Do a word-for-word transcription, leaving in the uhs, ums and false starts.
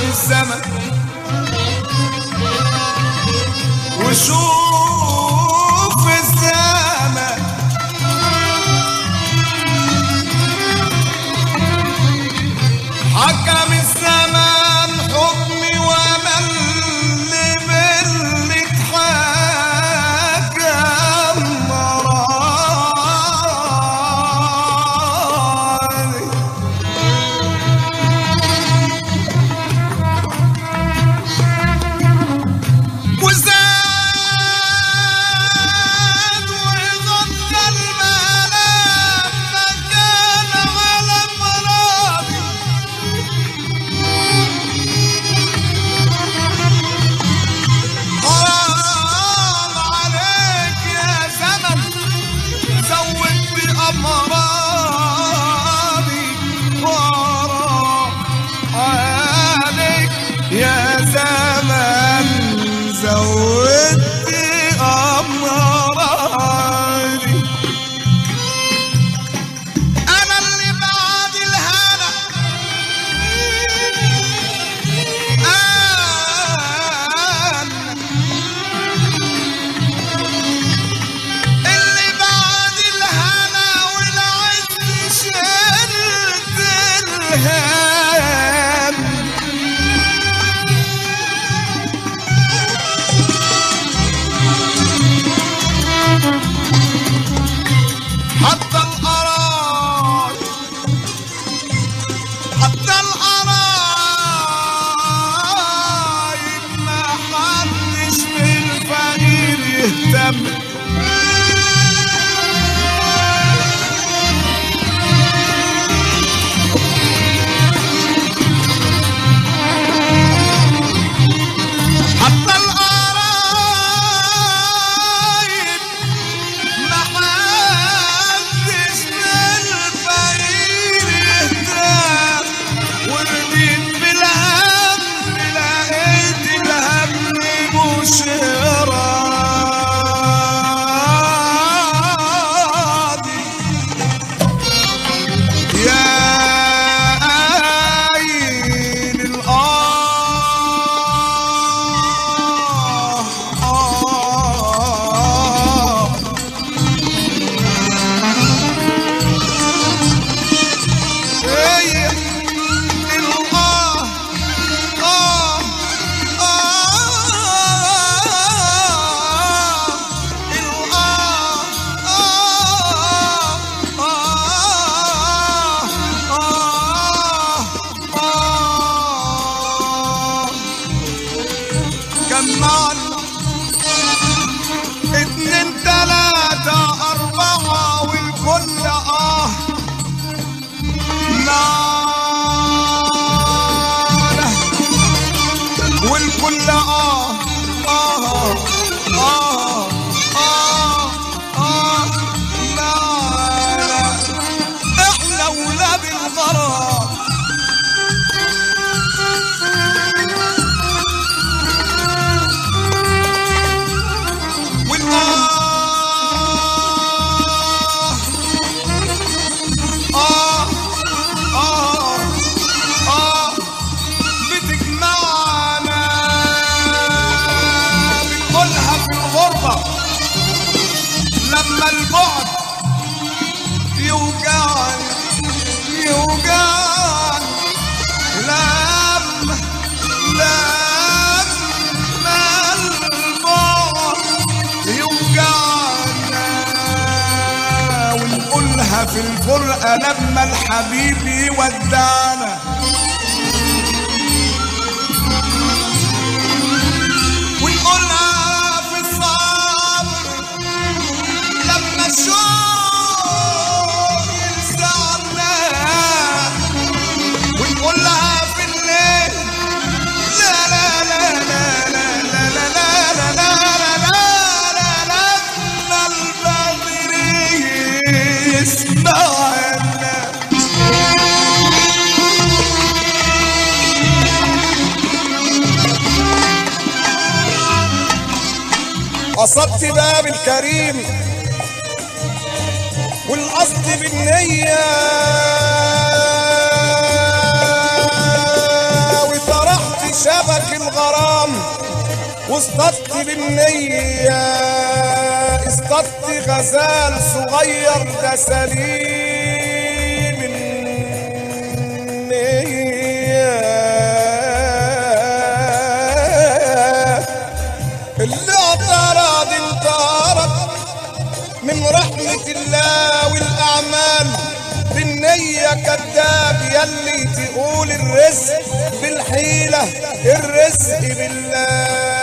الزمن وشوف الزمن حكم الزمان حكمي وانا اللي باللي اتحكم مراري وزاد وغطى الملام مكان على مرابي حرام عليك يا زمن زودت أمراضي حرام عليك يا زمن زودت أمراضي أنا اللي بعد الهنا أنا اللي بعد الهنا والعز شلت الهم حتى القرايب حتى القرايب ما حدش بالفقير يهتم حتى القرايب ما حدش بالفقير يهتم ورضيت بالهم لقيت الهم مش راضي يا عين الآه آه هي الآه آه جمعنا اتنين تلاتة أربعة والكل آه معانا والكل آه آه آه آه آه معانا إحنا ولاد الغرام والآه آه آه آه بتجمعنا بنقولها في الغربة لما البعد يوجعني يوجعني لما لما البعد يوجعنا ونقولها في الفرقة لما الحبيب يودعنا ونقولها في الصبر لما الشوق يلسعنا ونقولها في الليل لا لا لا لا لا لا لا لا لا لا لا لا لما البدر يسمعنا قصدت باب الكريم والقصد بالنية وطرحت شافك الغرام واصطدت بالنية، اصطدت غزال صغير ده سليم النية، اللي اعترض انطرد من رحمة الله والأعمال بالنية كذاب يلي تقول الرزق بالحيلة الرزق بالله.